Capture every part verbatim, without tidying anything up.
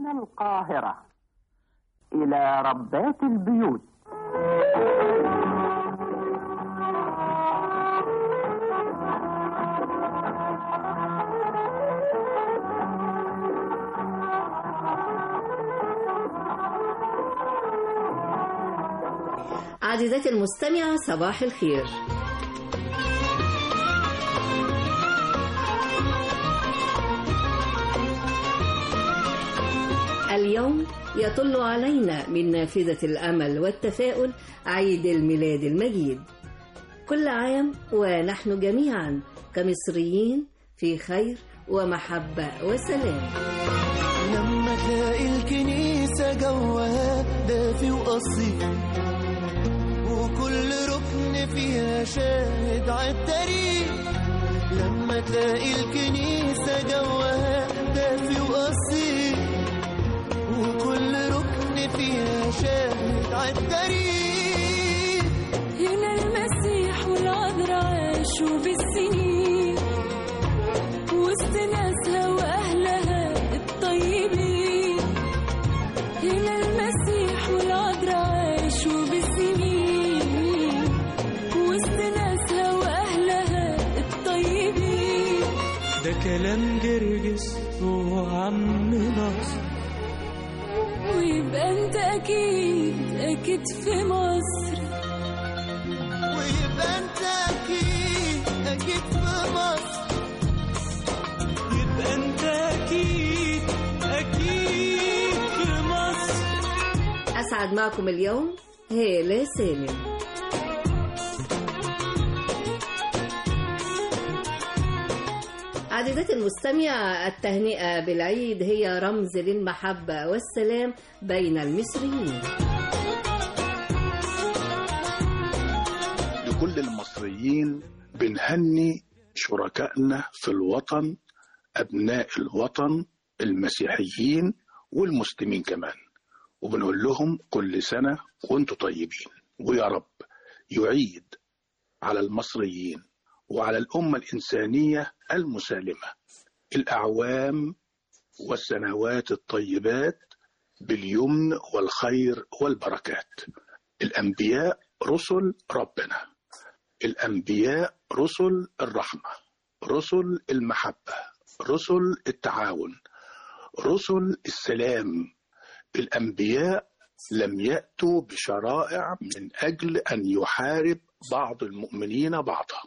من القاهرة إلى ربات البيوت. عزيزتي المستمعة، صباح الخير. اليوم يطل علينا من نافذة الأمل والتفاؤل عيد الميلاد المجيد. كل عام ونحن جميعا كمصريين في خير ومحبة وسلام. لما تلاقي الكنيسة جوها دافي وأصيل وكل ركن فيها شاهد عالتاريخ، لما تلاقي الكنيسة جوها دافي وأصيل وكل ركن فيها شاهد عالتاريخ. هنا المسيح والعذراء عاشوا بالسنين وسط ناسها وأهلها الطيبين. هنا المسيح والعذراء عاشوا بالسنين وسط ناسها وأهلها الطيبين. ده كلام جرجس وعم ناصر، ويبقى انت اكيد اكيد في مصر، ويبقى انت اكيد اكيد في مصر، يبقى انت اكيد اكيد في مصر. أسعد معكم اليوم هالة سالم. عزيزتي المستمعة، التهنئة بالعيد هي رمز للمحبة والسلام بين المصريين. لكل المصريين بنهني شركائنا في الوطن، أبناء الوطن المسيحيين والمسلمين كمان، وبنقول لهم كل سنة وانتم طيبين، ويا رب يعيد على المصريين وعلى الأمة الإنسانية المسالمة الأعوام والسنوات الطيبات باليمن والخير والبركات. الأنبياء رسل ربنا، الأنبياء رسل الرحمة، رسل المحبة، رسل التعاون، رسل السلام. الأنبياء لم يأتوا بشرائع من أجل أن يحارب بعض المؤمنين بعضا.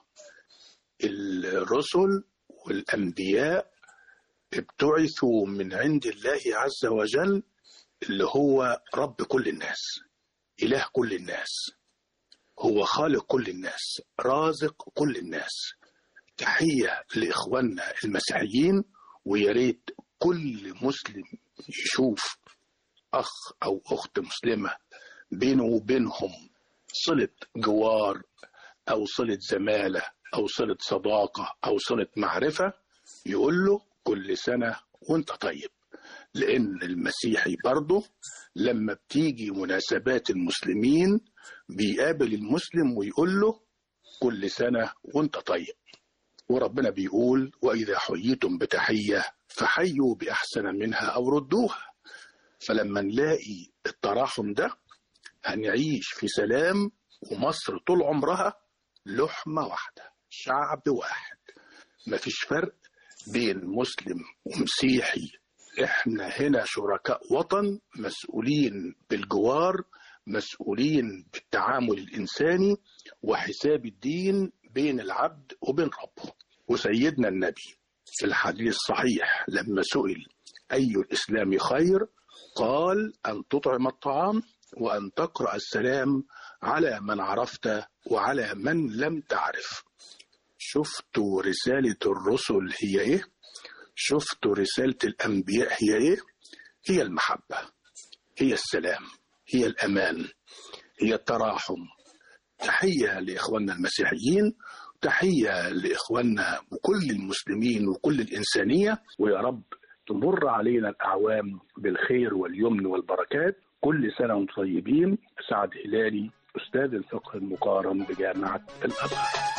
الرسل والأنبياء ابتعثوا من عند الله عز وجل اللي هو رب كل الناس، إله كل الناس، هو خالق كل الناس، رازق كل الناس. تحية لإخواننا المسيحيين، وياريت كل مسلم يشوف أخ أو أخت مسلمة بينه وبينهم صلة جوار أو صلة زمالة أو صلة صداقة أو صلة معرفة، يقول له كل سنة وانت طيب. لأن المسيحي برضه لما بتيجي مناسبات المسلمين بيقابل المسلم ويقول له كل سنة وانت طيب. وربنا بيقول وإذا حييتم بتحية فحيوا بأحسن منها أو ردوها. فلما نلاقي التراحم ده هنعيش في سلام، ومصر طول عمرها لحمة واحدة، شعب واحد، مفيش فرق بين مسلم ومسيحي. احنا هنا شركاء وطن، مسؤولين بالجوار، مسؤولين بالتعامل الإنساني وحساب الدين بين العبد وبين ربه. وسيدنا النبي في الحديث الصحيح لما سئل أي الإسلام خير قال أن تطعم الطعام وأن تقرأ السلام على من عرفت وعلى من لم تعرف. شفتوا رسالة الرسل هي إيه؟ شفتوا رسالة الأنبياء هي إيه؟ هي المحبة، هي السلام، هي الأمان، هي التراحم. تحية لإخواننا المسيحيين، تحية لإخواننا وكل المسلمين وكل الإنسانية، ويا رب تمر علينا الأعوام بالخير واليمن والبركات. كل سنة وانتم طيبين. سعد هلالي، أستاذ الفقه المقارن بجامعة الأزهر.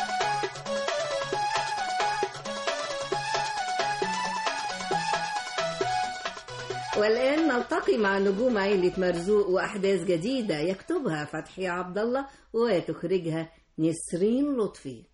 والآن نلتقي مع نجوم عيلة مرزوق وأحداث جديدة يكتبها فتحي عبد الله وتخرجها نسرين لطفي.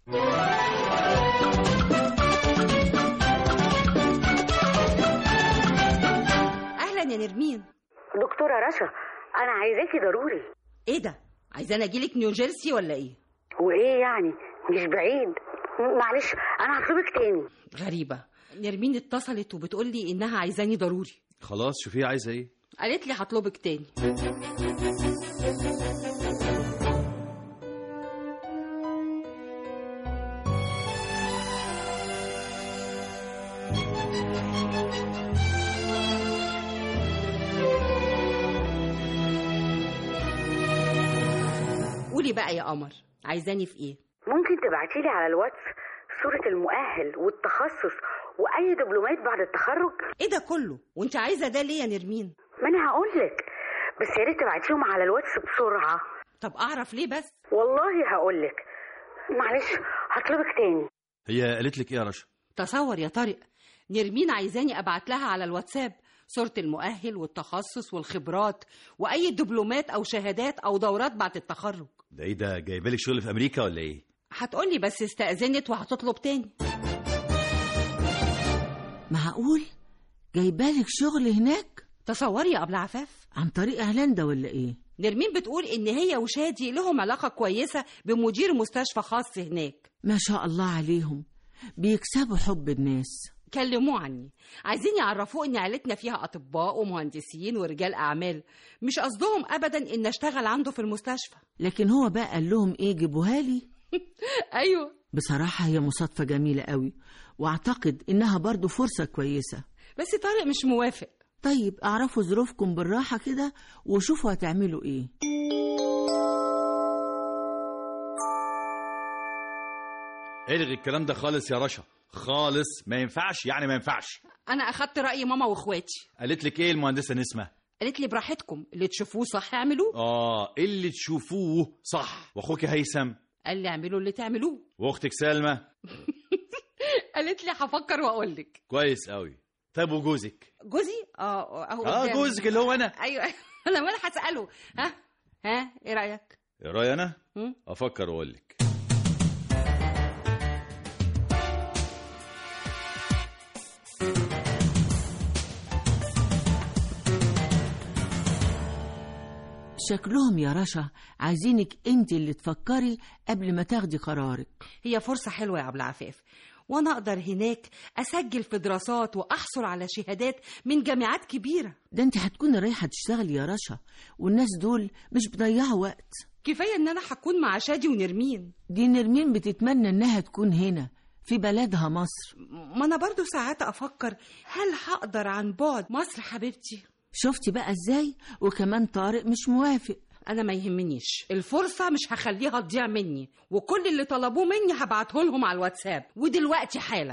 أهلا يا نرمين. دكتورة رشا، أنا عايزاكي ضروري. إيه ده؟ عايزانا أجيلك نيوجيرسي ولا إيه؟ وإيه يعني؟ مش بعيد. معلش أنا هطلبك تاني. غريبة، نرمين اتصلت وبتقولي إنها عايزاني ضروري. خلاص شوفي عايزة إيه؟ قالت لي هطلبك تاني. قولي بقى يا قمر، عايزاني في ايه؟ ممكن تبعتيلي على الواتس صورة المؤهل والتخصص وأي دبلومات بعد التخرج؟ ايه ده كله؟ وانت عايزة ده ليه يا نرمين؟ ما أنا هقولك، بس يا ريت تبعتيهم على الواتس بسرعة. طب أعرف ليه بس؟ والله هقولك. معلش هطلبك تاني. هي قالت لك ايه يا رشا؟ تصور يا طارق، نرمين عايزاني أبعت لها على الواتساب صورة المؤهل والتخصص والخبرات وأي دبلومات أو شهادات أو دورات بعد التخرج. ده ايه ده، جايبالك شغل في أمريكا ولا ايه؟ هتقولي بس استأذنت وهتطلب تاني. معقول؟ جايبالك شغل هناك؟ تصوري يا أبلة عفاف. عن طريق إعلان ده ولا ايه؟ نرمين بتقول إن هي وشادي لهم علاقة كويسة بمدير مستشفى خاص هناك. ما شاء الله عليهم، بيكسبوا حب الناس. كلموه عني، عايزين يعرفوه ان عيلتنا فيها اطباء ومهندسين ورجال اعمال، مش قصدهم ابدا ان اشتغل عنده في المستشفى. لكن هو بقى قال لهم ايه؟ جيبوها لي. ايوه بصراحة هي مصادفة جميلة قوي، واعتقد انها برضو فرصة كويسة. بس طارق مش موافق. طيب اعرفوا ظروفكم بالراحة كده وشوفوا هتعملوا ايه. الغي الكلام ده خالص يا رشا، خالص ما ينفعش، يعني ما ينفعش. انا اخدت رأي ماما واخواتي. قالت لك ايه المهندسة نسمة؟ قالت لي براحتكم، اللي تشوفوه صح اعملوه. اه اللي تشوفوه صح. واخوك هيثم؟ قال لي اعملوا اللي تعملوه. واختك سلمى؟ قالت لي هفكر واقول لك. كويس قوي. طيب وجوزك؟ جوزي اه اهو اه قدامي. جوزك اللي هو انا. ايوه انا ولا هسأله. ها ها ايه رأيك؟ ايه رأيي انا؟ م? افكر واقول لك. شكلهم يا رشا عايزينك انت اللي تفكري قبل ما تاخدي قرارك. هي فرصة حلوة يا أبو العفاف، وأنا أقدر هناك أسجل في دراسات وأحصل على شهادات من جامعات كبيرة. ده انت هتكوني رايحة تشتغلي يا رشا، والناس دول مش بيضيعوا وقت. كفاية إن أنا هكون مع شادي ونرمين. دي نرمين بتتمنى انها تكون هنا في بلدها مصر. ما أنا برضو ساعات أفكر هل هقدر عن بعد مصر حبيبتي. شفتي بقى ازاي؟ وكمان طارق مش موافق. أنا ما يهمنيش الفرصة، مش هخليها تضيع مني، وكل اللي طلبوه مني هبعته لهم على الواتساب ودلوقتي حالا.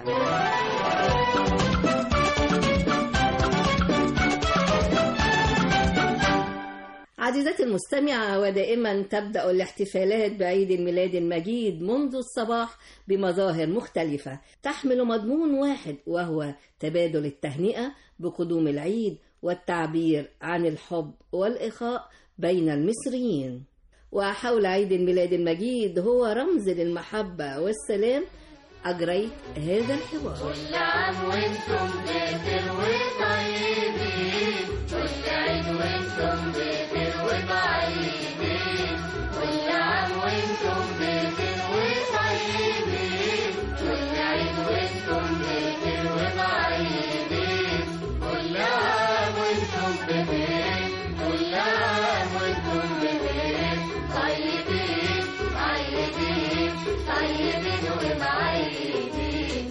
عزيزتي المستمعة، ودائما تبدأ الاحتفالات بعيد الميلاد المجيد منذ الصباح بمظاهر مختلفة تحمل مضمون واحد، وهو تبادل التهنئة بقدوم العيد والتعبير عن الحب والإخاء بين المصريين. وحول عيد الميلاد المجيد هو رمز للمحبة والسلام أجريت هذا الحوار. كل عام وانتم بخير وطيبين، كل عيد وانتم بخير وطيبين، كل عام وانتم بخير وطيبين، كل عيد وانتم بخير وطيبين، كل عام وانتم بخير، كل عام وانتم بخير، طيبين طيبين طيبين ومعيدين.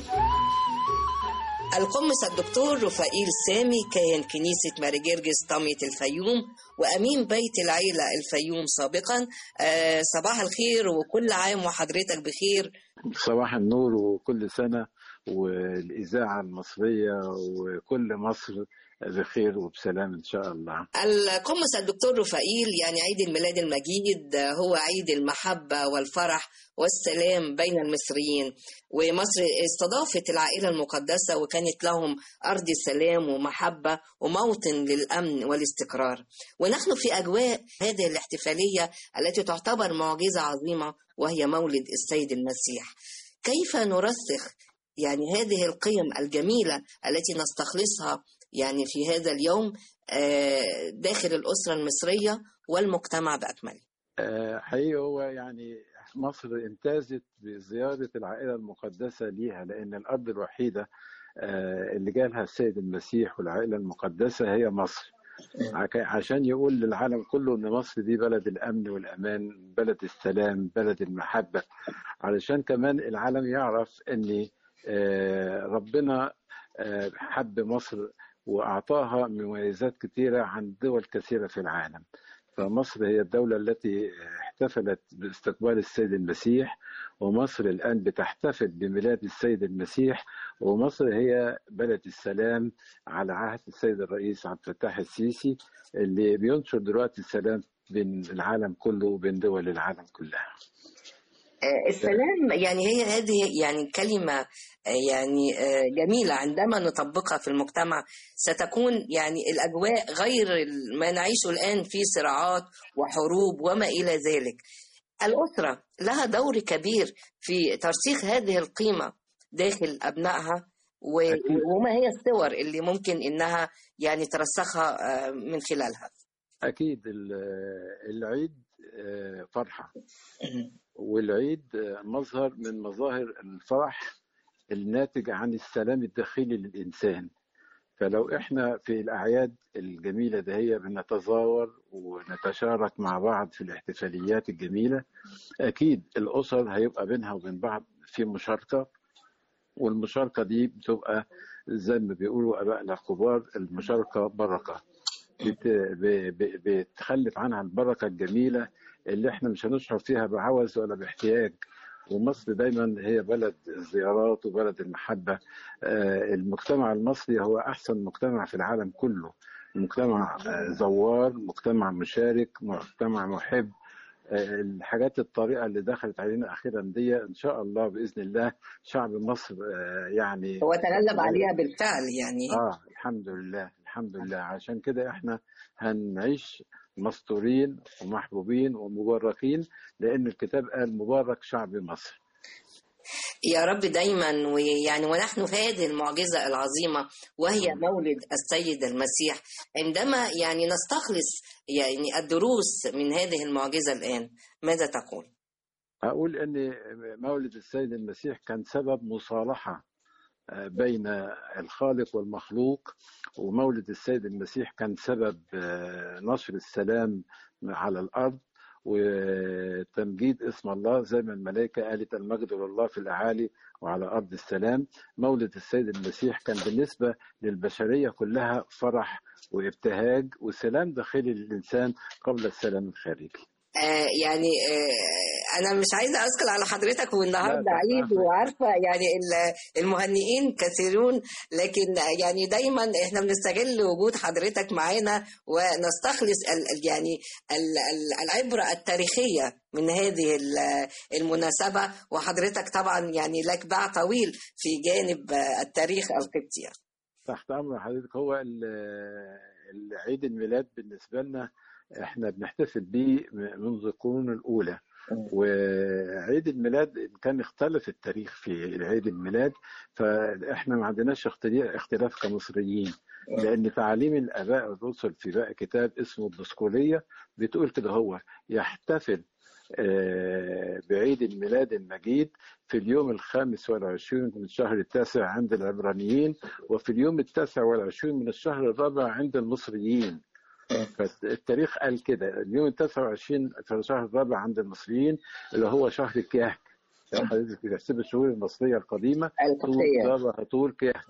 القمص الدكتور رفائيل سامي كاهن كنيسة ماري جرجس طمية الفيوم وأمين بيت العيلة الفيوم سابقا. آه صباح الخير وكل عام وحضرتك بخير. صباح النور وكل سنة والإذاعة المصرية وكل مصر بخير وبسلام إن شاء الله. القمص الدكتور رفائيل، يعني عيد الميلاد المجيد هو عيد المحبة والفرح والسلام بين المصريين، ومصر استضافت العائلة المقدسة وكانت لهم أرض سلام ومحبة وموطن للأمن والاستقرار. ونحن في أجواء هذه الاحتفالية التي تعتبر معجزة عظيمة وهي مولد السيد المسيح. كيف نرسخ يعني هذه القيم الجميلة التي نستخلصها يعني في هذا اليوم داخل الأسرة المصرية والمجتمع بأكمله؟ حقيقة هو يعني مصر امتازت بزيارة العائلة المقدسة ليها، لأن الأرض الوحيدة اللي جالها السيد المسيح والعائلة المقدسة هي مصر، عشان يقول للعالم كله إن مصر دي بلد الأمن والأمان، بلد السلام، بلد المحبة، علشان كمان العالم يعرف إن ربنا حب مصر وأعطاها مميزات كثيرة عن دول كثيرة في العالم. فمصر هي الدولة التي احتفلت باستقبال السيد المسيح، ومصر الآن بتحتفل بميلاد السيد المسيح، ومصر هي بلد السلام على عهد السيد الرئيس عبد الفتاح السيسي اللي بينشر دلوقتي السلام بين العالم كله وبين دول العالم كلها. السلام يعني هي هذه يعني كلمة يعني جميلة، عندما نطبقها في المجتمع ستكون يعني الأجواء غير ما نعيشه الآن في صراعات وحروب وما إلى ذلك. الأسرة لها دور كبير في ترسيخ هذه القيمة داخل أبنائها، وما هي الصور اللي ممكن إنها يعني ترسخها من خلالها؟ أكيد العيد فرحة، والعيد مظهر من مظاهر الفرح الناتج عن السلام الداخلي للإنسان. فلو إحنا في الأعياد الجميلة دهية بنتزاور ونتشارك مع بعض في الاحتفاليات الجميلة، أكيد الأسر هيبقى بينها وبين بعض في مشاركة، والمشاركة دي بتبقى زي ما بيقولوا أبائنا الكبار المشاركة بركة، بتخلف عنها البركة الجميلة اللي احنا مش هنشعر فيها بعوز ولا باحتياج. ومصر دايما هي بلد الزيارات وبلد المحبة. المجتمع المصري هو أحسن مجتمع في العالم كله، مجتمع زوار، مجتمع مشارك، مجتمع محب. الحاجات الطريقة اللي دخلت علينا أخيرا دي إن شاء الله بإذن الله شعب مصر يعني هو تغلب عليها بالفعل يعني. آه الحمد لله الحمد لله. عشان كده إحنا هنعيش مستورين ومحبوبين ومباركين، لأن الكتاب قال مبارك شعب مصر. يا رب دايما. ويعني ونحن في هذه المعجزة العظيمة وهي مولد السيد المسيح، عندما يعني نستخلص يعني الدروس من هذه المعجزة الآن، ماذا تقول؟ أقول أن مولد السيد المسيح كان سبب مصالحة بين الخالق والمخلوق، ومولد السيد المسيح كان سبب نشر السلام على الأرض وتمجيد اسم الله، زي ما الملائكة قالت المجد لله في الأعالي وعلى أرض السلام. مولد السيد المسيح كان بالنسبة للبشرية كلها فرح وابتهاج وسلام داخلي للإنسان قبل السلام الخارجي. آه يعني آه أنا مش عايزة أثقل على حضرتك، والنهاردة عيد وعارفة يعني المهنئين كثيرون، لكن يعني دايما إحنا بنستغل وجود حضرتك معانا ونستخلص ال يعني ال العبرة التاريخية من هذه المناسبة. وحضرتك طبعا يعني لك باع طويل في جانب التاريخ القبطي. تحت أمر حضرتك. هو العيد الميلاد بالنسبة لنا احنا بنحتفل بيه منذ القرون الأولى، وعيد الميلاد كان اختلف التاريخ في عيد الميلاد، فاحنا ما عندناش اختلاف كمصريين، لأن تعاليم الآباء الرسل في بقى كتاب اسمه الدسقولية بتقول كده، هو يحتفل بعيد الميلاد المجيد في اليوم الخامس والعشرين من الشهر التاسع عند العبرانيين، وفي اليوم التاسع والعشرين من الشهر الرابع عند المصريين. فالتاريخ قال كده، اليوم التاسع والعشرين في الشهر الرابع عند المصريين اللي هو شهر كيهك. حضرتك بتحسب الشهور المصرية القديمة طول طول كيهك.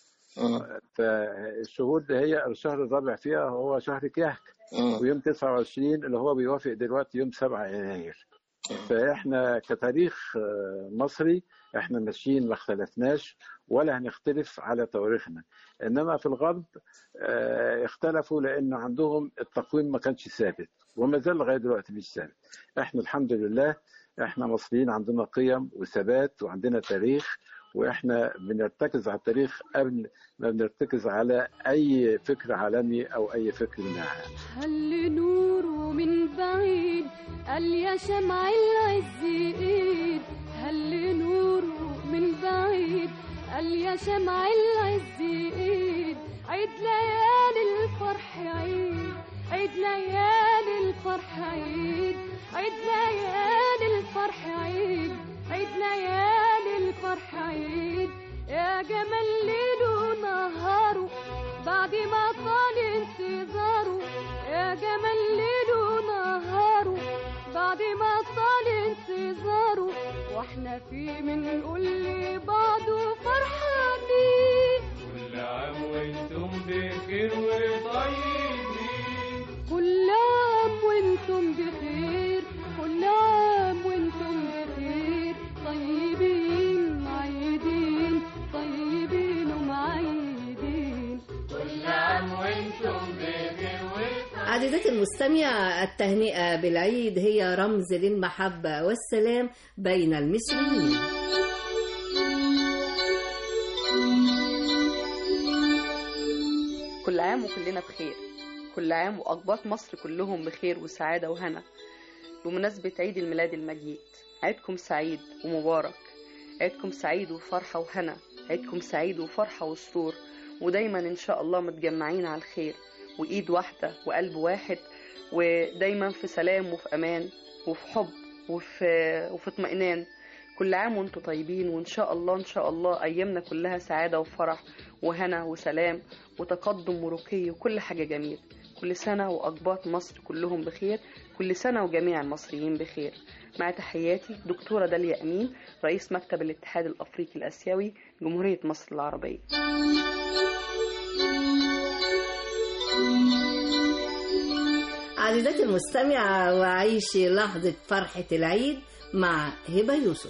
فالشهور ده هي الشهر الرابع فيها هو شهر كيهك، ويوم تسعة وعشرين اللي هو بيوافق دلوقتي يوم سبعة يناير. فاحنا كتاريخ مصري احنا ماشيين ما اختلفناش ولا هنختلف على تواريخنا. انما في الغرب اختلفوا لان عندهم التقويم ما كانش ثابت وما زال لغايه دلوقتي مش ثابت. احنا الحمد لله احنا مصريين عندنا قيم وثبات وعندنا تاريخ، واحنا بنرتكز على التاريخ قبل ما بنرتكز على اي فكر عالمي او اي فكر من العالم. هل نوره من بعيد قال يا شمع العز ايد، هل نوره من بعيد قال يا شمع العز ايد، عيد ليالي الفرح عيد، عيد ليالي الفرح عيد، عيد ليالي الفرح عيد، عيد ليالي الفرح عيد، يا جمال ليله نهاره بعد ما طال انتظاره، يا جمال ليله نهاره بعد ما طال انتظاره، واحنا فيه بنقول لبعض فرحانين. كل عام وانتم بخير وطيبين، كل عام وانتم بخير، كل عام وانتم بخير، طيبين معيدين، طيبين ومعيدين، كل عام وانتم بخير وطيبين. عزيزتي المستمعة، التهنئة بالعيد هي رمز للمحبة والسلام بين المصريين. كل عام وكلنا بخير، كل عام وأقباط مصر كلهم بخير وسعادة وهنا. بمناسبة عيد الميلاد المجيد، عيدكم سعيد ومبارك، عيدكم سعيد وفرحة وهنا، عيدكم سعيد وفرحة وسرور، ودايما إن شاء الله متجمعين على الخير وإيد واحدة وقلب واحد، ودايما في سلام وفي أمان وفي حب وفي, وفي اطمئنان. كل عام وانتم طيبين، وإن شاء الله إن شاء الله أيامنا كلها سعادة وفرح وهنا وسلام وتقدم ورقي وكل حاجة جميل. كل سنة وأقباط مصر كلهم بخير، كل سنة وجميع المصريين بخير. مع تحياتي دكتورة داليا أمين، رئيس مكتب الاتحاد الأفريقي الآسيوي جمهورية مصر العربية. عزيزتي المستمعة، وعيشي لحظة فرحة العيد مع هبة يوسف.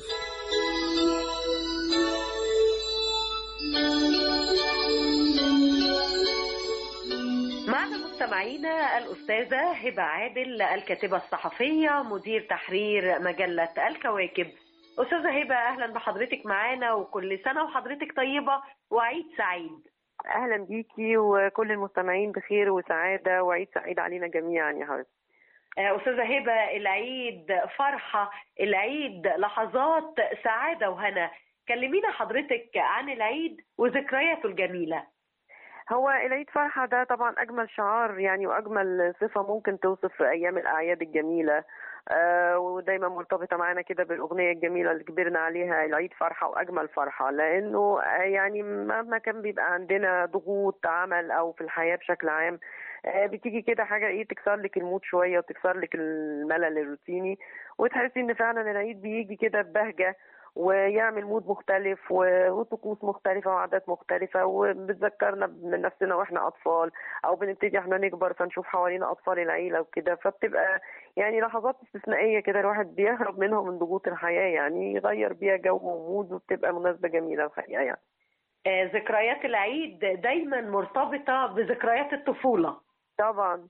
معنا مستمعينا الأستاذة هبة عادل، الكاتبة الصحفية مدير تحرير مجلة الكواكب. أستاذة هبة، أهلا بحضرتك معانا، وكل سنة وحضرتك طيبة وعيد سعيد. أهلا بيكي وكل المستمعين بخير وسعادة وعيد سعيد علينا جميعا يا حبيبتي. أستاذة هبة، العيد فرحة، العيد لحظات سعادة وهنا. كلمينا حضرتك عن العيد وذكرياته الجميلة. هو العيد فرحة ده طبعا أجمل شعار يعني، وأجمل صفة ممكن توصف أيام الأعياد الجميلة، آه ودايما مرتبطة معانا كده بالأغنية الجميلة اللي كبرنا عليها، العيد فرحة وأجمل فرحة. لأنه يعني مهما كان بيبقى عندنا ضغوط عمل أو في الحياة بشكل عام، آه بتيجي كده حاجة إيه تكسر لك المود شوية وتكسر لك الملل الروتيني، وتحسي إن فعلا العيد بيجي كده ببهجة ويعمل مود مختلف وطقوس مختلفة وعادات مختلفة، وبتذكرنا من نفسنا واحنا أطفال، أو بنبتدي احنا نكبر فنشوف حوالينا أطفال العيلة وكده، فبتبقى يعني لحظات استثنائية كده الواحد بيهرب منها من ضغوط الحياة، يعني يغير بيها جو ومود، وبتبقى مناسبة جميلة الحقيقة يعني. آه ذكريات العيد دايما مرتبطة بذكريات الطفولة. طبعا.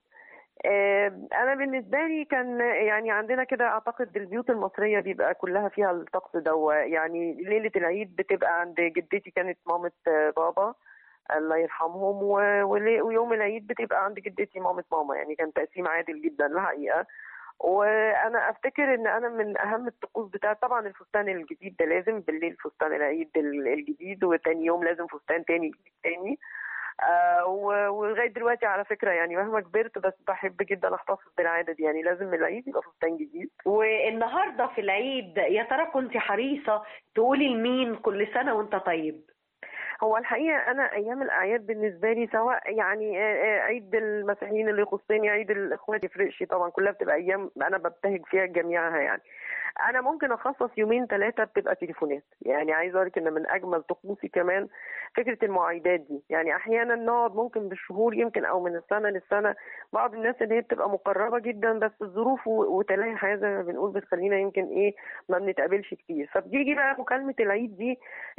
أنا بالنسبة لي كان يعني عندنا كده أعتقد البيوت المصرية بيبقى كلها فيها الطقس ده، يعني ليلة العيد بتبقى عند جدتي كانت مامة بابا الله يرحمهم، ويوم العيد بتبقى عند جدتي مامة ماما، يعني كان تقسيم عادل جدا الحقيقة. وانا افتكر ان انا من اهم الطقوس بتاعت طبعا الفستان الجديد ده، لازم بالليل فستان العيد الجديد، وتاني يوم لازم فستان تاني تاني. آه ولغايه دلوقتي على فكره يعني مهما كبرت بس بحب جدا احتفظ بالعاده دي، يعني لازم العيد يبقى فستان جديد. والنهارده في العيد يا ترى كنت حريصه تقولي لمين كل سنه وانت طيب؟ هو الحقيقه انا ايام الاعياد بالنسبه لي سواء يعني عيد المسيحيين اللي يخصني، عيد الاخوات يفرقش طبعا، كلها بتبقى ايام انا ببتهج فيها جميعها يعني. انا ممكن اخصص يومين ثلاثه بتبقى تليفونات، يعني عايزه اقول لك ان من اجمل طقوسي كمان فكره المواعيدات دي. يعني احيانا نقعد ممكن بالشهور يمكن او من السنه للسنه، بعض الناس اللي هي بتبقى مقربه جدا بس الظروف وتلاقي حاجه زي ما بنقول بتخلينا يمكن ايه ما بنتقابلش كتير، فبتيجي بقى مكالمه العيد دي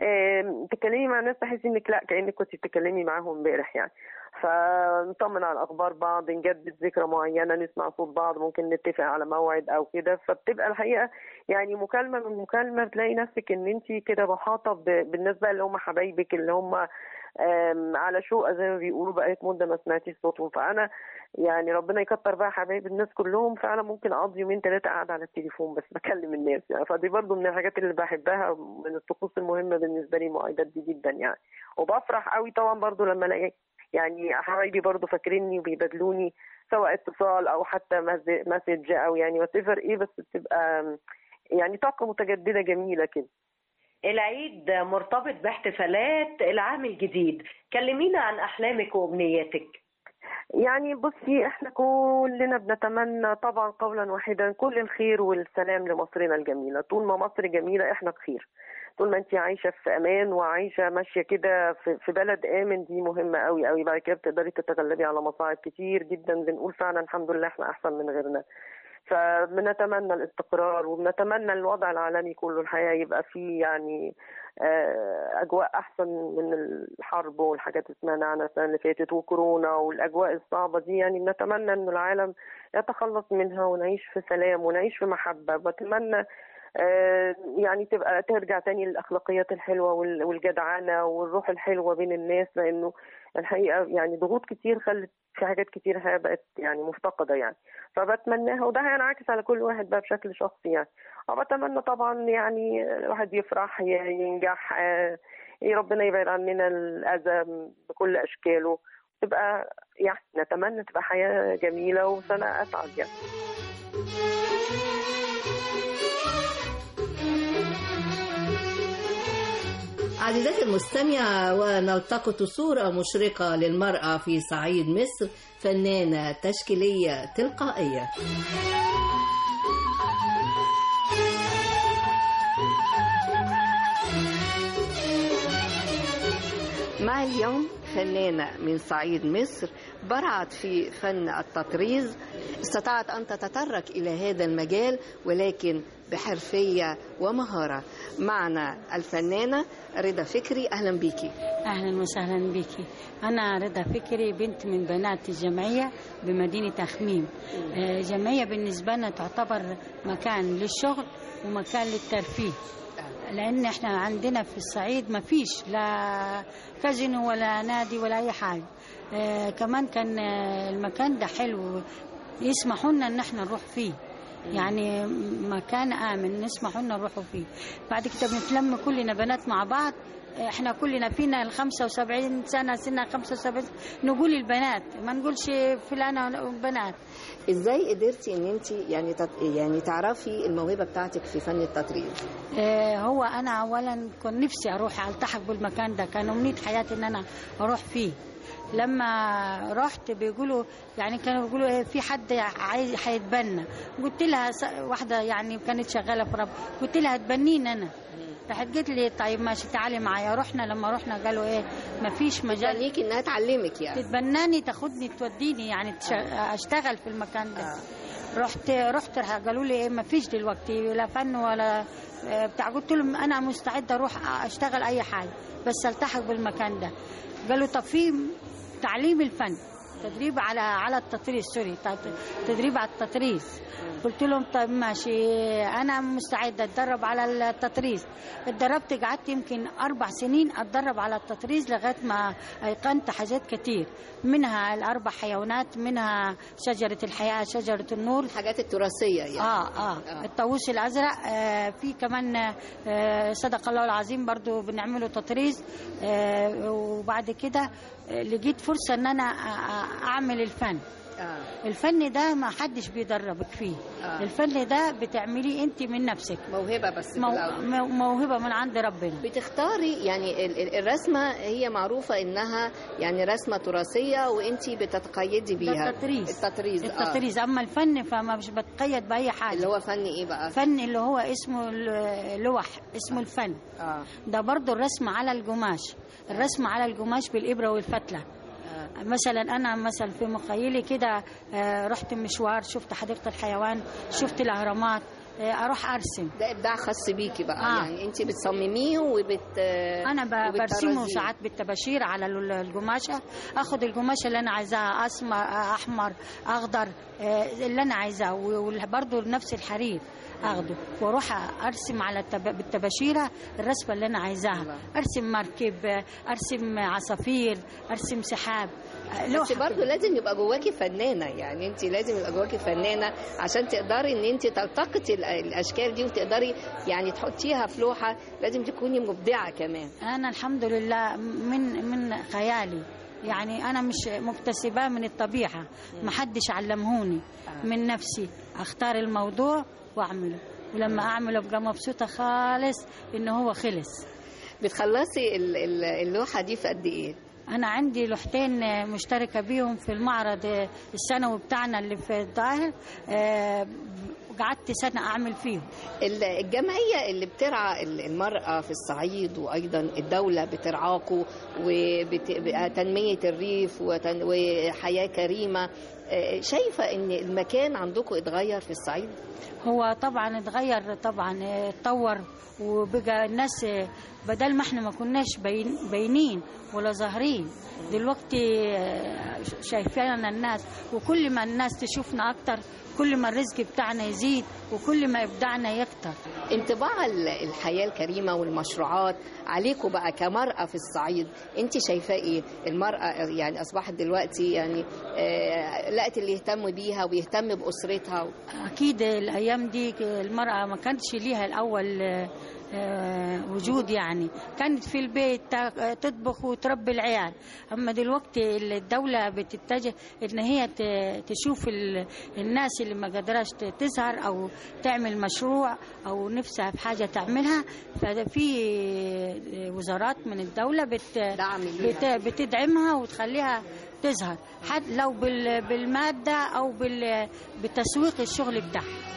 تتكلمي مع ناس تحسي انك لا كانك كنت بتتكلمي معاهم امبارح يعني. فنطمن على اخبار بعض، نجدد ذكرى معينه، نسمع صوت بعض، ممكن نتفق على موعد او كده. فبتبقى الحقيقه يعني مكالمه من مكالمه بتلاقي نفسك ان انت كده محاطه بالناس بقى اللي هم حبايبك اللي هم على شوق زي ما بيقولوا، بقيت مده ما سمعتيش صوتهم. فانا يعني ربنا يكتر بقى حبايب الناس كلهم، فعلا ممكن اقضي يومين ثلاثه قاعده على التليفون بس بكلم الناس يعني. فدي برضو من الحاجات اللي بحبها، من الطقوس المهمه بالنسبه لي المواعيدات دي جدا يعني. وبفرح قوي طبعا برضو لما الاقي يعني حبايبي برضو فاكريني وبيبادلوني سواء اتصال او حتى مسج او يعني واتيفر ايه، بس بتبقى يعني طاقه متجدده جميله كده. العيد مرتبط باحتفالات العام الجديد، كلمينا عن احلامك وامنياتك. يعني بصي احنا كلنا بنتمنى طبعا قولا واحدا كل الخير والسلام لمصرنا الجميله. طول ما مصر جميله احنا بخير، طول ما انت عايشه في امان وعايشه ماشيه كده في بلد امن، دي مهمه قوي قوي. بعد كده بتقدري تتغلبي على مصاعب كتير جدا، بنقول فعلا الحمد لله احنا احسن من غيرنا. فبنتمنى الاستقرار وبنتمنى الوضع العالمي كله الحقيقه يبقى فيه يعني اجواء احسن من الحرب والحاجات اللي سمعنا عنها السنه اللي فاتت وكورونا والاجواء الصعبه دي. يعني بنتمنى ان العالم يتخلص منها ونعيش في سلام ونعيش في محبه. بتمنى يعني تبقى ترجع تاني للاخلاقيات الحلوه والجدعنه والروح الحلوه بين الناس، لانه الحقيقه يعني ضغوط كتير خلت في حاجات كتير بقت يعني مفتقده يعني. فبتمناها وده هينعكس على كل واحد بقى بشكل شخصي يعني. وبتمنى طبعا يعني الواحد يفرح ينجح، ربنا يبعد عننا الاذى بكل اشكاله، تبقى يعني نتمنى تبقى حياه جميله وسنه اسعد يعني. عزيزاتي المستمعة، ونلتقط صورة مشرقة للمرأة في صعيد مصر، فنانة تشكيلية تلقائية. مع اليوم فنانة من صعيد مصر برعت في فن التطريز، استطاعت أن تتطرق إلى هذا المجال ولكن بحرفية ومهارة. معنا الفنانة رضا فكري، أهلا بيكي. أهلا وسهلا بيكي. أنا رضا فكري، بنت من بنات الجمعية بمدينة أخميم. جمعية بالنسبة لنا تعتبر مكان للشغل ومكان للترفيه، لأن احنا عندنا في الصعيد ما فيش لا كازينو ولا نادي ولا أي حاجة. آه كمان كان المكان ده حلو، يسمحوا لنا ان احنا نروح فيه، يعني مكان آمن نسمحوا لنا نروحوا فيه. بعد كده بنتلم كلنا بنات مع بعض، احنا كلنا فينا ال خمسة وسبعين سنة، سنة خمسة وسبعين، نقول البنات ما نقولش فلانة بنات. ازاي قدرتي ان انت يعني تط... يعني تعرفي الموهبة بتاعتك في فن التطريز؟ اه هو انا اولا كنت نفسي اروح التحق بالمكان ده، كان امنية حياتي ان انا اروح فيه. لما رحت بيقولوا يعني كانوا بيقولوا ايه في حد عايز هيتبنى، قلت لها واحده يعني كانت شغاله في رب، قلت لها تبنيني انا، راحت قالت لي طيب ماشي تعالي معايا. رحنا لما رحنا قالوا ايه ما فيش مجال ليكي انها تعلمك، يعني تتبناني تاخدني توديني يعني اشتغل في المكان ده. آه. رحت رحت قالوا لي ايه ما فيش دلوقتي لا فن ولا بتاع، قلت لهم انا مستعده اروح اشتغل اي حاجه بس التحق بالمكان ده. قالوا طب في تعليم الفن، تدريب على على التطريز، سوري تدريب على التطريز. قلت لهم طيب ماشي انا مستعده اتدرب على التطريز. اتدربت قعدت يمكن اربع سنين اتدرب على التطريز لغايه ما ايقنت حاجات كتير، منها الاربع حيوانات، منها شجره الحياه، شجره النور، الحاجات التراثيه يعني. اه اه, آه. الطاووس الازرق، آه في كمان آه صدق الله العظيم برضو بنعمله تطريز. آه وبعد كده لقيت فرصه ان انا اعمل الفن، آه. الفن ده ما حدش بيدربك فيه. آه. الفن ده بتعمليه انت من نفسك، موهبه بس مو... موهبه من عند ربنا. بتختاري يعني الرسمه هي معروفه انها يعني رسمه تراثيه وانت بتتقيدي بيها. التطريز التطريز التطريز آه. اما الفن فما مش بتقيد باي حاجه. اللي هو فن ايه بقى؟ فن اللي هو اسمه اللوح، اسمه الفن. آه. ده برضو الرسم على القماش، الرسم على القماش بالابره والفتله. مثلا انا مثلا في مخيلي كده رحت مشوار، شفت حديقه الحيوان، شفت الاهرامات، اروح ارسم. ده ابداع خاص بيكي بقى. آه. يعني انت بتصمميه وبت انا برسمه ساعات بالطباشير على القماشه، اخد القماشه اللي انا عايزاها، اسمر احمر اخضر اللي انا عايزاه، وبرده نفس الحرير اخده واروح ارسم على التب... بالتباشيره الرسمه اللي انا عايزاها. ارسم مركب، ارسم عصافير، ارسم سحاب. بس برضه لازم يبقى جواكي فنانه، يعني انت لازم يبقى جواكي فنانه عشان تقدري ان انت تلتقطي الاشكال دي وتقدري يعني تحطيها في لوحه. لازم تكوني مبدعه كمان. انا الحمد لله من من خيالي، يعني انا مش مكتسباه من الطبيعه، ما حدش علمهوني، من نفسي اختار الموضوع واعمله، ولما اعمله ابقى مبسوطه خالص ان هو خلص. بتخلصي اللوحه دي في قد ايه؟ انا عندي لوحتين مشتركه بيهم في المعرض السنوي بتاعنا اللي في الظاهر، قعدت سنه اعمل فيهم. الجمعيه اللي بترعى المراه في الصعيد وايضا الدوله بترعاكم وتنميه الريف وحياه كريمه، شايفه ان المكان عندكم اتغير في الصعيد؟ هو طبعا اتغير، طبعا اتطور وبقى الناس بدل ما احنا ما كناش باينين ولا ظاهرين، دلوقتي شايفانا الناس، وكل ما الناس تشوفنا اكتر كل ما الرزق بتاعنا يزيد وكل ما ابداعنا يكتر. انطباع الحياه الكريمه والمشروعات عليكم بقى كمراه في الصعيد، انت شايفاه ايه؟ المراه يعني اصبحت دلوقتي يعني آه لقت اللي يهتم بيها ويهتم باسرتها. اكيد الايام دي المراه ما كانتش ليها الاول آه وجود، يعني كانت في البيت تطبخ وتربي العيال، اما دلوقتي الدوله بتتجه ان هي تشوف الناس اللي ما قدرش تظهر او تعمل مشروع او نفسها في حاجه تعملها، ففي وزارات من الدوله بت بت بتدعمها وتخليها تظهر، حتى لو بالماده او بتسويق الشغل بتاعها.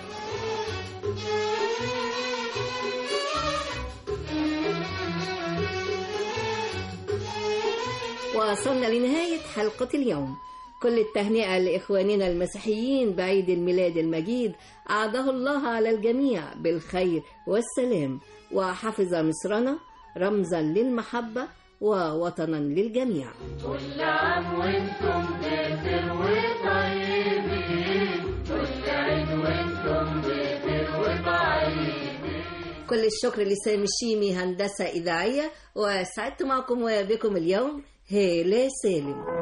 وصلنا لنهاية حلقة اليوم. كل التهنئة لإخواننا المسيحيين بعيد الميلاد المجيد، أعاده الله على الجميع بالخير والسلام، وحفظ مصرنا رمزا للمحبة ووطنا للجميع. كل عام وانتم بخير وطيبين، كل عيد وانتم بخير وطيبين. كل الشكر لسامي الشيمي هندسة إذاعية، وسعدت معكم وبكم اليوم هالة سالم.